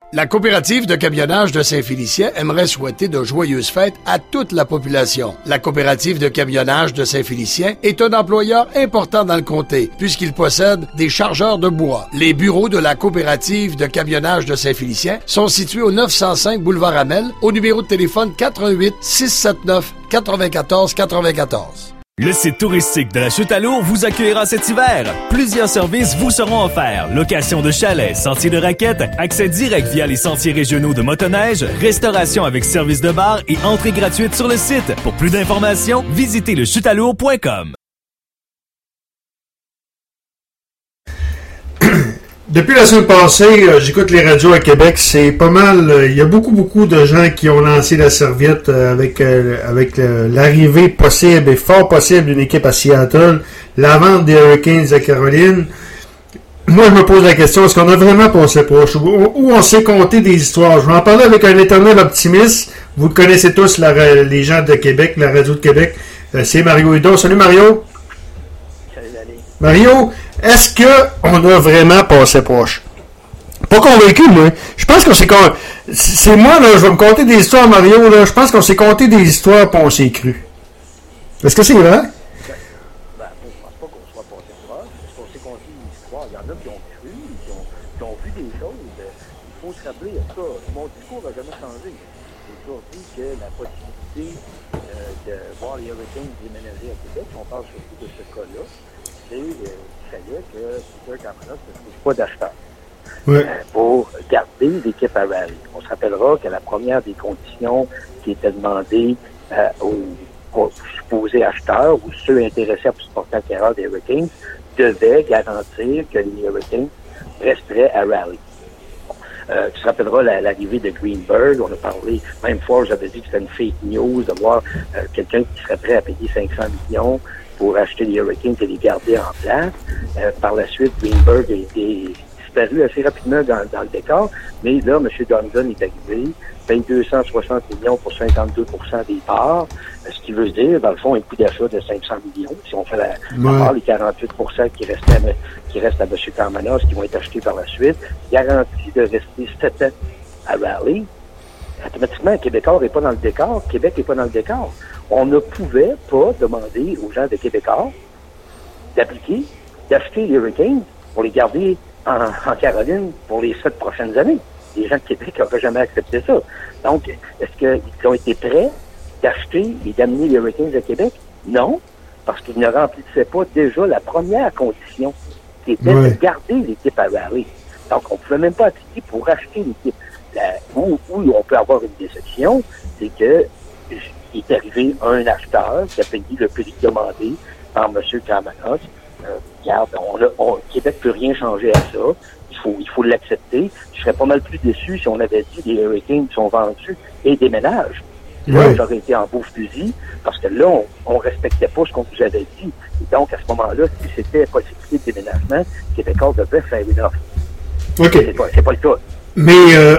La coopérative de camionnage de Saint-Félicien aimerait souhaiter de joyeuses fêtes à toute la population. La coopérative de camionnage de Saint-Félicien est un employeur important dans le comté, puisqu'il possède des chargeurs de bois. Les bureaux de la coopérative de camionnage de Saint-Félicien sont situés au 905 boulevard Amel, au numéro de téléphone 88 679 94 94. Le site touristique de la Chute à l'Eau vous accueillera cet hiver. Plusieurs services vous seront offerts. Location de chalets, sentiers de raquettes, accès direct via les sentiers régionaux de motoneige, restauration avec service de bar et entrée gratuite sur le site. Pour plus d'informations, visitez lechutalour.com. Depuis la semaine passée, j'écoute les radios à Québec, c'est pas mal, il y a beaucoup de gens qui ont lancé la serviette avec l'arrivée possible et fort possible d'une équipe à Seattle, la vente des Hurricanes à Caroline. Moi, je me pose la question, est-ce qu'on a vraiment passé proche ou on s'est compté des histoires? Je vais en parler avec un éternel optimiste. Vous le connaissez tous, les gens de Québec, la radio de Québec. C'est Mario Hudon. Salut Mario! Salut Dani. Mario, est-ce qu'on a vraiment passé proche? Pas convaincu, moi. Je pense qu'on s'est... C'est moi, là, je vais me conter des histoires, Mario, là. Je pense qu'on s'est conté des histoires et on s'est cru. Est-ce que c'est vrai? Ben, je pense pas qu'on soit passé proche. Est-ce qu'on s'est conté des histoires? Il y en a qui ont cru, qui ont vu des choses. Il faut se rappeler, en tout cas, mon discours n'a jamais changé. J'ai toujours dit que la possibilité de voir les Hurricanes déménager à Québec, on parle surtout de ce cas-là, c'est... fallait que Peter Camanos ne trouve pas d'acheteur pour garder l'équipe à Raleigh. On se rappellera que la première des conditions qui était demandée aux supposés acheteurs ou ceux intéressés à supporter la carrière des Hurricanes devait garantir que les Hurricanes resteraient à Raleigh. Tu te rappelleras l'arrivée de Greenberg, on a parlé, même Forbes avait dit que c'était une fake news de voir quelqu'un qui serait prêt à payer 500 millions pour acheter les Hurricanes et les garder en place. Par la suite, Greenberg a été disparu assez rapidement dans le décor, mais là, M. Johnson est arrivé, paye 260 millions pour 52% des parts, ce qui veut dire, dans le fond, un coût d'achat de 500 millions. Si on fait à part les 48% qui restent à M. Carmanos, qui vont être achetés par la suite, garantie de rester 7 ans à Raleigh. Automatiquement, Québécois n'est pas dans le décor, Québec n'est pas dans le décor. On ne pouvait pas demander aux gens de Québécois d'appliquer, d'acheter les Hurricanes pour les garder en Caroline pour les 7 prochaines années. Les gens de Québec n'auraient jamais accepté ça. Donc, est-ce qu'ils ont été prêts d'acheter et d'amener les Hurricanes à Québec? Non, parce qu'ils ne remplissaient pas déjà la première condition, qui était de garder l'équipe à Raleigh. Donc, on ne pouvait même pas appliquer pour acheter l'équipe. Où on peut avoir une déception, c'est que il est arrivé un acheteur qui a payé le prix demandé par M. Carmanos. Regarde, Québec ne peut rien changer à ça. Il faut l'accepter. Je serais pas mal plus déçu si on avait dit les Hurricanes sont vendus et déménagent. Là, j'aurais été en beau-fusil, parce que là, on respectait pas ce qu'on nous avait dit. Et donc, à ce moment-là, si c'était possibilité de déménagement, Québécois devait faire une offre. C'est pas le cas. Mais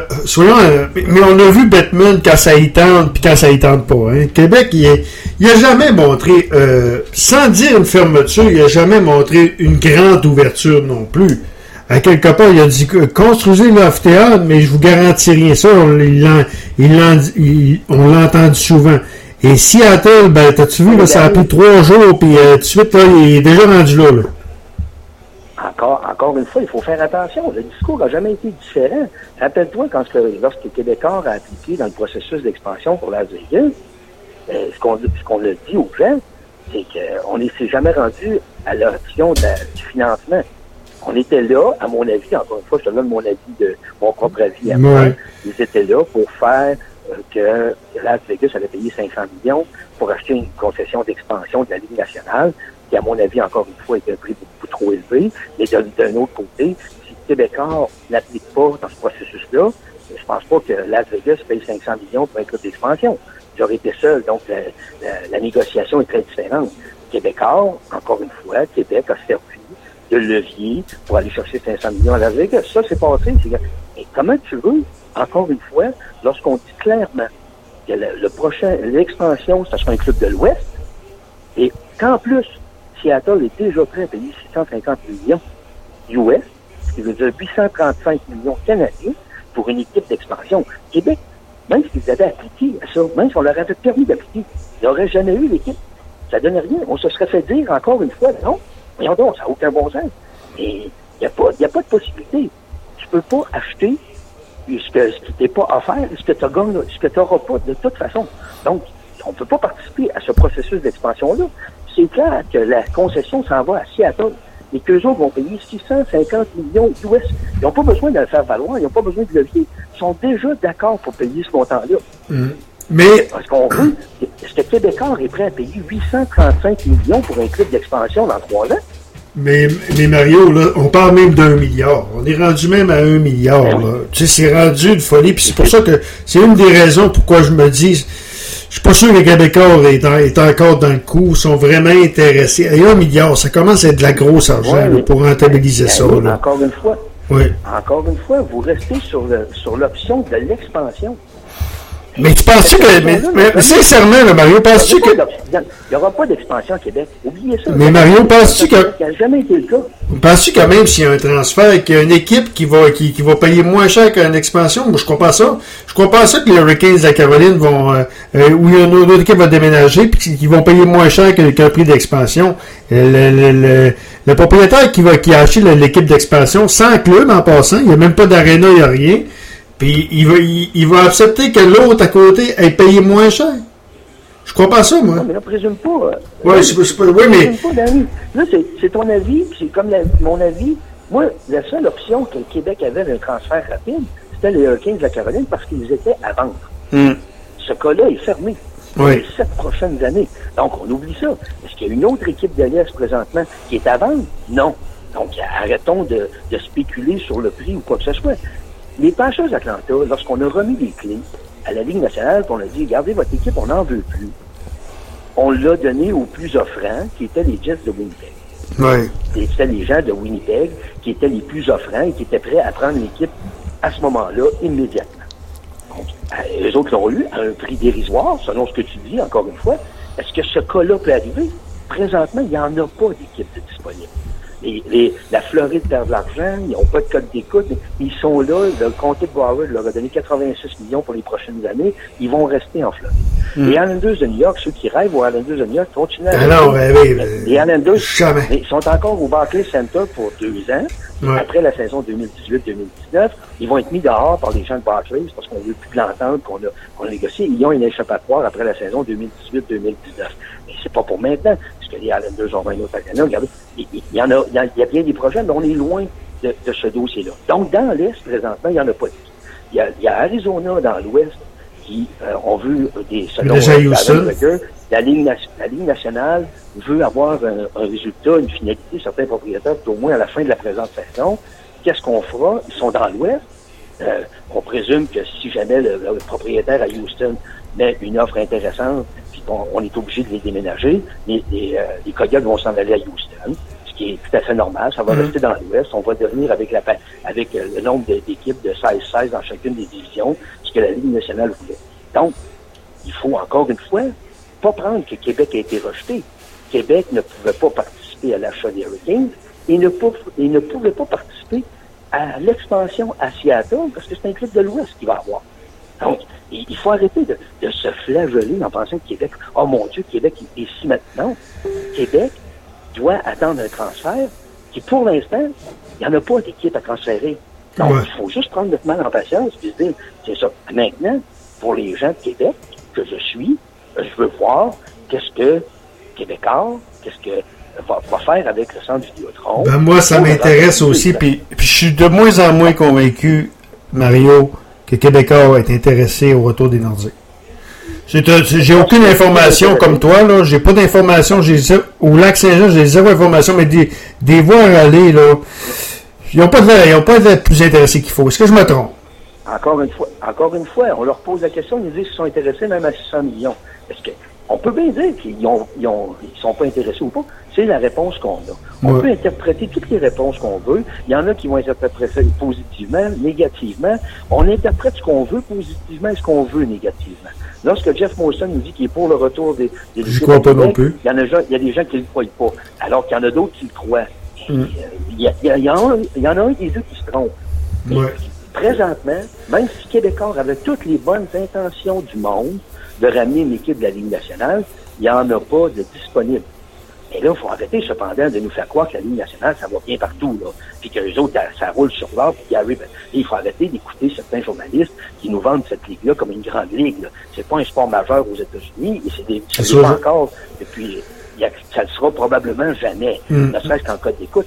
mais on a vu Bettman quand ça y tente puis quand ça y tente pas. Hein. Québec, il a jamais montré, sans dire une fermeture, il a jamais montré une grande ouverture non plus. À quelque part, il a dit construisez l'amphithéâtre, mais je vous garantis rien. Ça, on l'a entendu souvent. Et Seattle, ben, t'as-tu vu, là, ça a pris 3 jours, puis tout de suite, là, il est déjà rendu là. Encore une fois, il faut faire attention. Le discours n'a jamais été différent. Rappelle-toi, lorsque Québécois a appliqué dans le processus d'expansion pour Las Vegas, ce qu'on a dit aux gens, c'est qu'on ne s'est jamais rendu à l'option du financement. On était là, à mon avis, encore une fois, je te donne mon avis mon propre avis à moi, ils étaient là pour faire que Las Vegas allait payer 500 millions pour acheter une concession d'expansion de la Ligue nationale, qui, à mon avis, encore une fois, était un prix beaucoup trop élevé. Mais d'un autre côté, si Québécois n'applique pas dans ce processus-là, je pense pas que Las Vegas paye 500 millions pour un club d'expansion. J'aurais été seul, donc la négociation est très différente. Québécois, encore une fois, Québec a servi de levier pour aller chercher 500 millions à Las Vegas. Ça, c'est passé. Et comment tu veux, encore une fois, lorsqu'on dit clairement que l'expansion, ça sera un club de l'Ouest, et qu'en plus, Seattle est déjà prêt à payer 650 millions US, ce qui veut dire 835 millions canadiens pour une équipe d'expansion. Québec, même s'ils avaient appliqué à ça, même si on leur avait permis d'appliquer, ils n'auraient jamais eu l'équipe. Ça donnait rien. On se serait fait dire encore une fois, non, voyons donc, ça n'a aucun bon sens. Et il n'y a pas de possibilité. Tu peux pas acheter ce qui t'est pas offert, ce que tu n'auras pas de toute façon. Donc, on ne peut pas participer à ce processus d'expansion-là. C'est clair que la concession s'en va à Seattle et qu'eux autres vont payer 650 millions US. Ils n'ont pas besoin de le faire valoir, ils n'ont pas besoin de levier. Ils sont déjà d'accord pour payer ce montant-là. Mais Parce qu'on veut, est-ce que Québécois est prêt à payer 835 millions pour un club d'expansion dans 3 ans? Mais Mario, là, on parle même d'1 milliard. On est rendu même à 1 milliard. Là. Tu sais, c'est rendu une folie. Puis c'est pour ça que c'est une des raisons pourquoi je me dis, je suis pas sûr que les Québécois est encore dans le coup, sont vraiment intéressés. Et 1 milliard, ça commence à être de la grosse argent là, pour rentabiliser ça. Là. Encore une fois. Oui. Encore une fois, vous restez sur l'option de l'expansion. Mais tu penses-tu que... Mais sincèrement, là, Mario, penses-tu que... Il n'y aura pas d'expansion à Québec. Oubliez ça. Mais Mario, penses-tu que... Ça n'a jamais été le cas. Penses-tu quand même s'il y a un transfert, qu'il y a une équipe qui va payer moins cher qu'une expansion? Moi, je crois pas ça. Je crois pas ça que les Hurricanes de la Caroline vont... où une autre équipe va déménager puis qu'ils vont payer moins cher qu'un prix d'expansion. Le propriétaire qui a acheté l'équipe d'expansion, sans club en passant, il n'y a même pas d'aréna, il n'y a rien. Puis il va accepter que l'autre à côté ait payé moins cher. Je crois pas à ça, moi. Non, mais là, présume pas. Oui, c'est pas. Oui, mais. Présume pas, Danny. Là, c'est ton avis, puis c'est comme mon avis. Moi, la seule option que le Québec avait d'un transfert rapide, c'était les Hurricanes de la Caroline parce qu'ils étaient à vendre. Ce cas-là est fermé. Pour les 7 prochaines années. Donc, on oublie ça. Est-ce qu'il y a une autre équipe de l'Est présentement qui est à vendre? Non. Donc, arrêtons de spéculer sur le prix ou quoi que ce soit. Les Panthers d'Atlanta, lorsqu'on a remis les clés à la Ligue nationale, on a dit, regardez votre équipe, on n'en veut plus. On l'a donné aux plus offrants, qui étaient les Jets de Winnipeg. Oui. C'était les gens de Winnipeg qui étaient les plus offrants et qui étaient prêts à prendre l'équipe à ce moment-là, immédiatement. Donc, eux autres l'ont eu à un prix dérisoire, selon ce que tu dis, encore une fois. Est-ce que ce cas-là peut arriver? Présentement, il n'y en a pas d'équipe disponible. La Floride perd de l'argent, ils n'ont pas de code d'écoute, mais ils sont là. Le comté de Broward leur a donné 86 millions pour les prochaines années. Ils vont rester en Floride. Les Islanders de New York, ceux qui rêvent aux Islanders de New York, continuent à rêver. Les Islanders, ils sont encore au Barclays Center pour 2 ans. Ouais. Après la saison 2018-2019, ils vont être mis dehors par les gens de Barclays parce qu'on ne veut plus de l'entente qu'on a négocié. Ils ont une échappatoire après la saison 2018-2019. Mais c'est pas pour maintenant, parce que les Islanders ont un autre arena. Regardez, il y a bien des projets, mais on est loin de ce dossier-là. Donc, dans l'Est, présentement, il n'y en a pas. Il y a Arizona dans l'Ouest qui ont vu selon la Ligue nationale veut avoir un résultat, une finalité, certains propriétaires, au moins à la fin de la présente saison. Qu'est-ce qu'on fera? Ils sont dans l'Ouest. On présume que si jamais le propriétaire à Houston met une offre intéressante, puis on est obligé de les déménager, les Coyotes vont s'en aller à Houston, ce qui est tout à fait normal. Ça va rester dans l'Ouest. On va devenir avec le nombre d'équipes de 16 dans chacune des divisions, ce que la Ligue nationale voulait. Donc, il faut encore une fois pas prendre que Québec a été rejeté. Québec ne pouvait pas participer à l'achat des Hurricanes et ne pouvait pas participer à l'expansion à Seattle parce que c'est un club de l'Ouest qui va avoir. Donc, il faut arrêter de se flageller en pensant que Québec, oh mon Dieu, Québec est ici maintenant. Québec doit attendre un transfert qui, pour l'instant, il n'y en a pas d'équipe à transférer. Donc, il faut juste prendre notre mal en patience et se dire, c'est ça. Maintenant, pour les gens de Québec que je suis, je veux voir qu'est-ce que Québécois, qu'est-ce que va faire avec le centre Vidéotron. Ben moi, ça m'intéresse aussi, puis je suis de moins en moins convaincu, Mario, que Québécois est intéressé au retour des Nordiques. J'ai aucune information comme toi, là. J'ai pas d'informations. Au Lac-Saint-Jean, j'ai zéro information, mais des voir aller, là. Ils n'ont pas d'être plus intéressés qu'il faut. Est-ce que je me trompe? Encore une fois, on leur pose la question, ils disent qu'ils sont intéressés même à 600 millions. Est-ce que on peut bien dire qu'ils sont pas intéressés ou pas. C'est la réponse qu'on a. On peut interpréter toutes les réponses qu'on veut. Il y en a qui vont interpréter positivement, négativement. On interprète ce qu'on veut positivement et ce qu'on veut négativement. Lorsque Jeff Molson nous dit qu'il est pour le retour des je crois pas non plus. Il y a des gens qui ne le croient pas, alors qu'il y en a d'autres qui le croient. Il y en a un des deux qui se trompent. présentement, même si Québécois avait toutes les bonnes intentions du monde de ramener une équipe de la Ligue nationale, il n'y en a pas de disponible. Et là, il faut arrêter, cependant, de nous faire croire que la Ligue nationale, ça va bien partout, là. Puis que les autres, ça roule sur l'or, puis qu'il arrive. Il faut arrêter d'écouter certains journalistes qui nous vendent cette ligue-là comme une grande ligue, là. C'est pas un sport majeur aux États-Unis, et c'est pas encore, depuis, ça ne sera probablement jamais. Ne serait-ce qu'en cas d'écoute,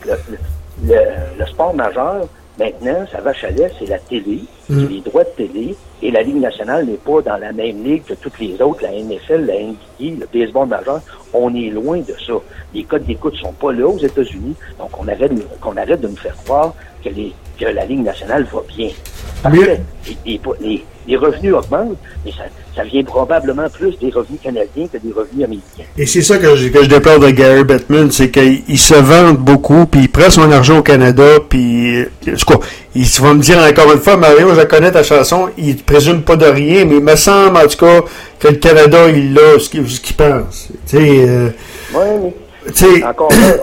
le sport majeur, maintenant, ça va chalet, c'est la télé, c'est les droits de télé, et la Ligue nationale n'est pas dans la même ligue que toutes les autres, la NFL, la NBA, le baseball majeur. On est loin de ça. Les codes d'écoute sont pas là aux États-Unis, donc qu'on arrête de nous faire croire que la Ligue nationale va bien. Parce que les revenus augmentent, mais ça vient probablement plus des revenus canadiens que des revenus américains. Et c'est ça que je déplore de Gary Bettman, c'est qu'il se vante beaucoup, puis il prend son argent au Canada, puis il va me dire encore une fois, Mario, je connais ta chanson, il ne présume pas de rien, mais il me semble en tout cas que le Canada, il a ce qu'il pense. Tu sais, encore là,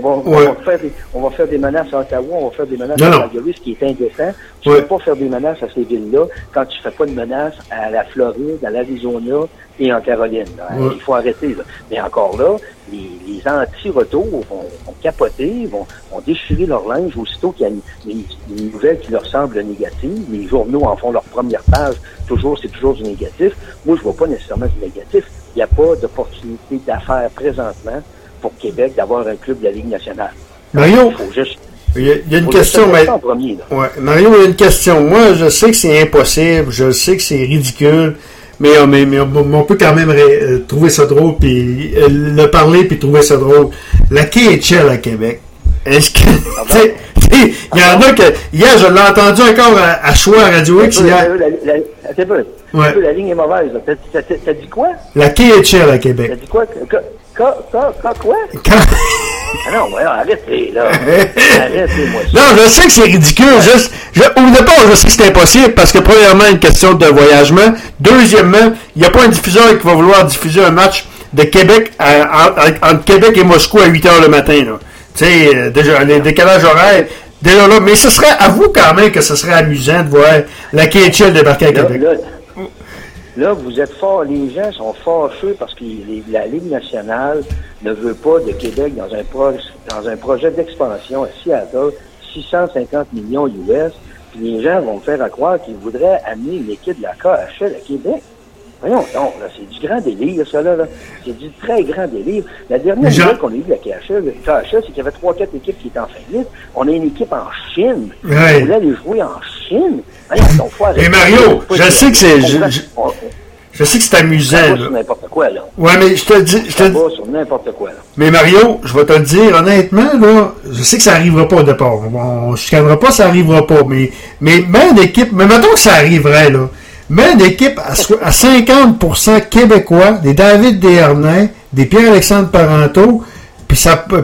on va faire des menaces à Ottawa, on va faire des menaces à Calgary, ce qui est indécent. Tu ne peux pas faire des menaces à ces villes-là quand tu ne fais pas de menaces à la Floride, à l'Arizona et en Caroline. Il faut arrêter. Là. Mais encore là, les anti-retours vont capoter, vont déchirer leur linge aussitôt qu'il y a une nouvelle qui leur semble négative. Les journaux en font leur première page. C'est toujours du négatif. Moi, je ne vois pas nécessairement du négatif. Il n'y a pas d'opportunité d'affaires présentement pour Québec d'avoir un club de la Ligue nationale. Mario, il y a une question. Mario, il y a une question. Moi, je sais que c'est impossible, je sais que c'est ridicule, mais on peut quand même trouver ça drôle, puis le parler, puis trouver ça drôle. La KHL à Québec, est-ce que... il y en a que... Hier, je l'ai entendu encore à Choix à Radio X. La ligne est mauvaise. T'as dit quoi? La KHL à Québec. T'as dit quoi? Quoi? Ah non, arrêtez, là. Arrêtez-moi ça. Non, je sais que c'est ridicule. Au départ, je sais que c'est impossible parce que, premièrement, une question de voyagement. Deuxièmement, il n'y a pas un diffuseur qui va vouloir diffuser un match de Québec entre Québec et Moscou à 8 h le matin, là. Tu sais, déjà, les décalages horaires, déjà là. Mais ce serait, avoue quand même que ce serait amusant de voir la KHL débarquer à Québec. Là, vous êtes fort, les gens sont fâcheux parce que la Ligue nationale ne veut pas de Québec dans un projet d'expansion à Seattle, 650 millions US, puis les gens vont me faire croire qu'ils voudraient amener une équipe de la KHL à Québec. Voyons donc, là, c'est du grand délire, ça, là. C'est du très grand délire. La dernière nouvelle qu'on a eue de la KHL, c'est qu'il y avait 3-4 équipes qui étaient en faillite. On a une équipe en Chine. On voulait aller jouer en Chine. Et Mario, je sais que c'est... Je sais que c'est amusant. Ça va sur n'importe quoi, là. Ouais, mais je te dis... Ça va sur n'importe quoi, là. Mais Mario, je vais te le dire, honnêtement, là, je sais que ça arrivera pas au départ. On ne chicanera pas, ça arrivera pas. Mais même une équipe... Mais mettons que ça arriverait, là. Mais une équipe à 50% québécois, des David Desharnais, des Pierre-Alexandre Parenteau, puis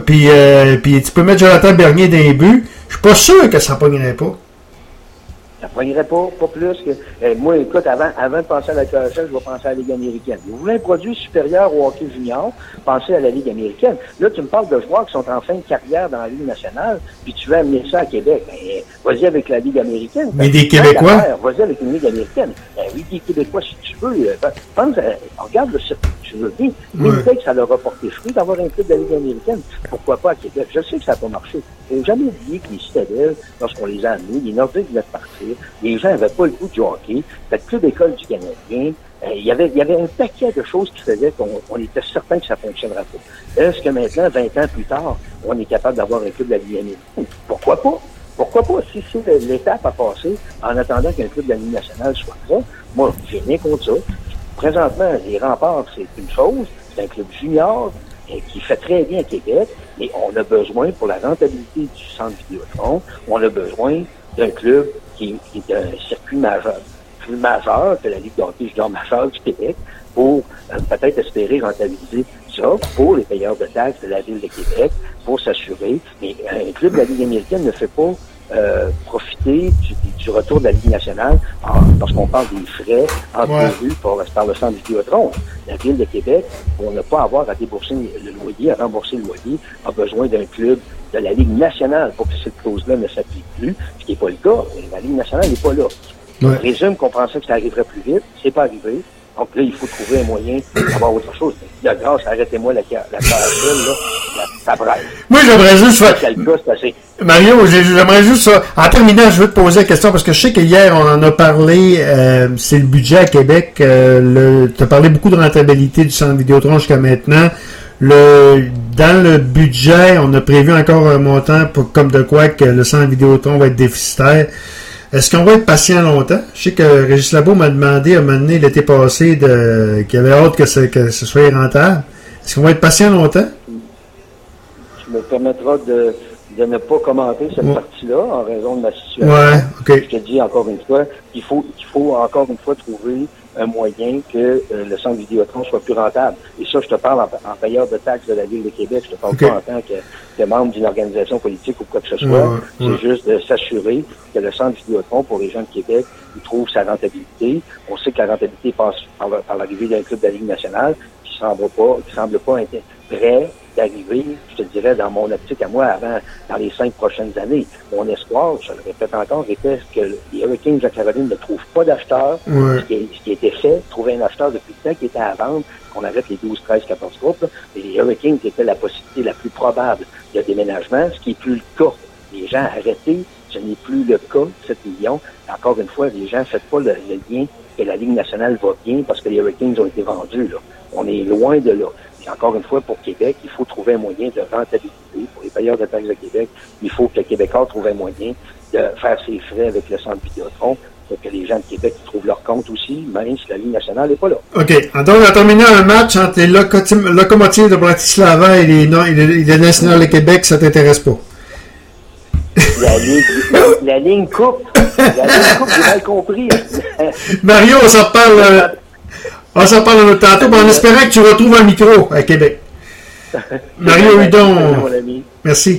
tu peux mettre Jonathan Bernier dans les buts, je suis pas sûr que ça pognerait pas. Ça ne poignerait pas plus que... moi, écoute, avant de penser à la KHL, je vais penser à la Ligue américaine. Vous voulez un produit supérieur au hockey junior, pensez à la Ligue américaine. Là, tu me parles de joueurs qui sont en fin de carrière dans la Ligue nationale, puis tu veux amener ça à Québec. Ben, vas-y avec la Ligue américaine. Mais des Québécois? Vas-y avec une Ligue américaine. Ben, oui, des Québécois, si tu veux. Regarde le circuit que tu veux bien. Winnipeg, ça leur a porté fruit d'avoir un club de la Ligue américaine. Pourquoi pas à Québec? Je sais que ça n'a pas marché. Il ne faut jamais oublier que les Citadelles, lorsqu'on les a amenés, les Nordiques venaient de partir. Les gens n'avaient pas le goût du hockey. C'était plus d'école du Canadien. Il y avait un paquet de choses qui faisaient qu'on était certain que ça ne fonctionnerait pas. Est-ce que maintenant, 20 ans plus tard, on est capable d'avoir un club de la Ligue américaine? Pourquoi pas? Pourquoi pas? Si c'est l'étape à passer en attendant qu'un club de la Ligue nationale soit prêt, moi, j'ai rien contre ça. Présentement, les Remparts, c'est une chose. C'est un club junior qui fait très bien à Québec, mais on a besoin, pour la rentabilité du centre Vidéotron, on a besoin d'un club qui est un circuit majeur, plus majeur que la Ligue d'hockey junior majeure du Québec, pour peut-être espérer rentabiliser ça pour les payeurs de taxes de la Ville de Québec, pour s'assurer. Mais un club de la Ligue américaine ne fait pas profiter du retour de la Ligue nationale lorsqu'on parle des frais encourus par le centre Vidéotron. La Ville de Québec, pour ne pas avoir à débourser le loyer, à rembourser le loyer, a besoin d'un club de la Ligue nationale pour que cette clause-là ne s'applique plus, ce qui n'est pas le cas. La Ligue nationale n'est pas là. On résume qu'on pensait que ça arriverait plus vite. C'est pas arrivé. Donc là, il faut trouver un moyen d'avoir autre chose. De grâce, arrêtez-moi la KHL, là, ça braille. Moi, j'aimerais juste Mario, j'aimerais juste ça. En terminant, je veux te poser la question parce que je sais que hier, on en a parlé, c'est le budget à Québec. Tu as parlé beaucoup de rentabilité du centre Vidéotron jusqu'à maintenant. Dans le budget, on a prévu encore un montant comme de quoi que le centre Vidéotron va être déficitaire. Est-ce qu'on va être patient longtemps? Je sais que Régis Labo m'a demandé à un moment donné l'été passé qu'il avait hâte que ce soit rentable. Est-ce qu'on va être patient longtemps? Tu me permettras de ne pas commenter cette partie-là en raison de ma situation. Ouais, OK. Je te dis encore une fois qu'il faut encore une fois trouver un moyen que le centre Vidéotron soit plus rentable. Et ça, je te parle en payeur de taxes de la Ville de Québec. Je te parle pas en tant que membre d'une organisation politique ou quoi que ce soit. C'est juste de s'assurer que le centre Vidéotron, pour les gens de Québec, il trouve sa rentabilité. On sait que la rentabilité passe par l'arrivée d'un club de la Ligue nationale qui semble pas être prêt d'arriver, je te dirais, dans mon optique à moi, dans les 5 prochaines années. Mon espoir, je le répète encore, était que les Hurricanes de la Caroline ne trouvent pas d'acheteur. Ce qui était fait, trouver un acheteur depuis le temps qui était à vendre, qu'on arrête les 12, 13, 14 groupes, là, et les Hurricanes étaient la possibilité la plus probable de déménagement, ce qui n'est plus le cas. Les gens arrêtés, ce n'est plus le cas, 7 millions. Encore une fois, les gens ne font pas le lien que la Ligue nationale va bien parce que les Hurricanes ont été vendus, là. On est loin de là. Et encore une fois, pour Québec, il faut trouver un moyen de rentabilité. Pour les payeurs de taxes de Québec, il faut que le Québécois trouve un moyen de faire ses frais avec le centre Vidéotron pour que les gens de Québec trouvent leur compte aussi, même si la Ligue nationale n'est pas là. OK. Donc, on a terminé un match entre les locomotives de Bratislava et les Nationals de Québec, ça t'intéresse pas? La ligne coupe. La ligne coupe, j'ai mal compris. Mario, on s'en reparle. On s'en parle un autre tantôt, en espérant que tu retrouves un micro à Québec. Mario Hudon. Merci.